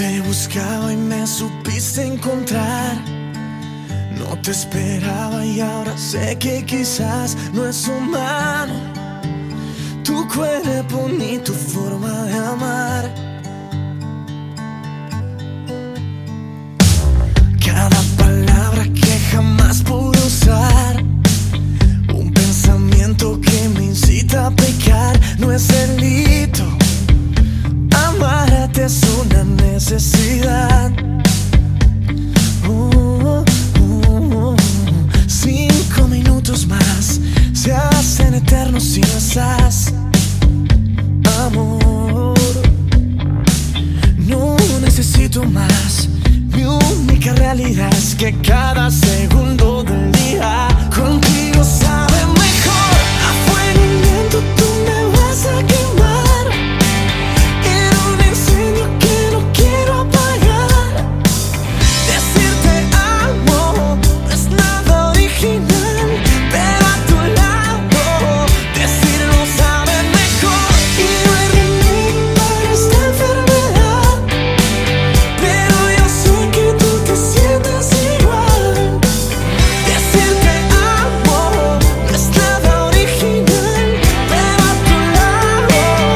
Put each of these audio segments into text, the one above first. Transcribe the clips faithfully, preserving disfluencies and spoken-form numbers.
te buscaba y me supiste encontrar. No te esperaba y ahora sé que quizás no es humano tu cuerpo ni tu forma de amar. Cada palabra que jamás pude usar, un pensamiento que me incita a pecar. No es delito, amarte es una necesidad. Oh, oh, oh. Cinco minutos más se hacen eternos si no estás, amor. No necesito más. Mi única realidad es que cada segundo del día contigo sabe mejor. A fuego lento tú me vas a quemar en un incendio que no quiero apagar. Decirte amo no es nada original, pero a tu lado decirlo sabe mejor. Y no hay remedio para esta enfermedad, pero yo sé que tú te sientes igual. Decirte amo no es nada original, pero a tu lado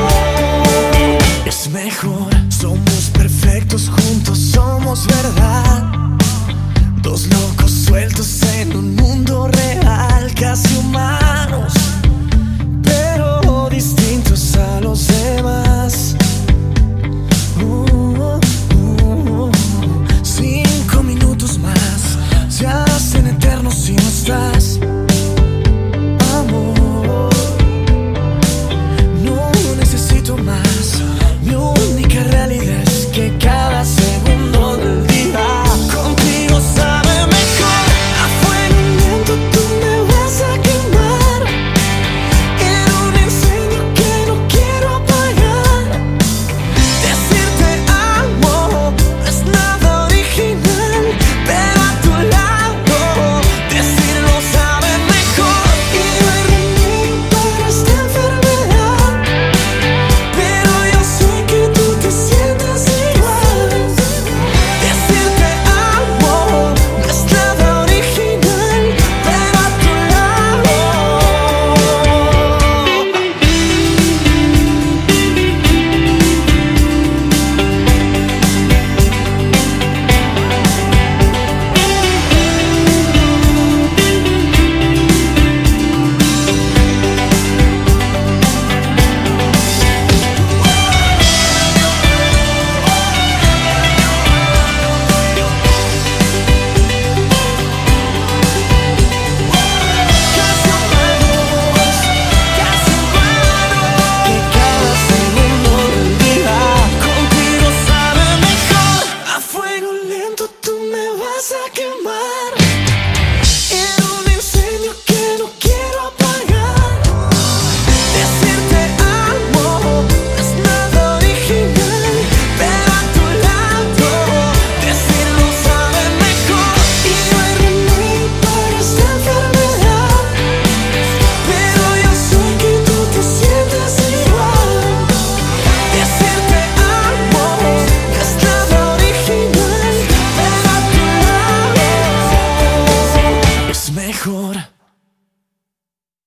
es mejor. Somos perfectos juntos, somos verdad. Dos locos sueltos en un mundo real, casi humanos, pero distintos a los demás. Uh, uh, uh. Cinco minutos más se hacen eternos si no estás, amor. No necesito más. Mi única realidad es que cada segundo del día contigo sabe mejor. A fuego lento tú me vas a quemar en un incendio que no quiero apagar. Decirte amo no es nada original, pero a tu lado decirlo sabe mejor. Y no hay remedio para esta enfermedad, pero yo sé que tú te sientes igual. Decirte amo no es nada original, pero a tu lado. Casi humanos, casi humanos, que cada segundo del día contigo sabe mejor. A fuego lento tú me vas a quemar en un incendio que no quiero apagar. Decirte amo no es nada original, pero a tu lado decirlo sabe mejor. Y no hay remedio para esta enfermedad, pero yo sé que tú te sientes igual. Decirte amo no es nada original, pero a tu lado es mejor.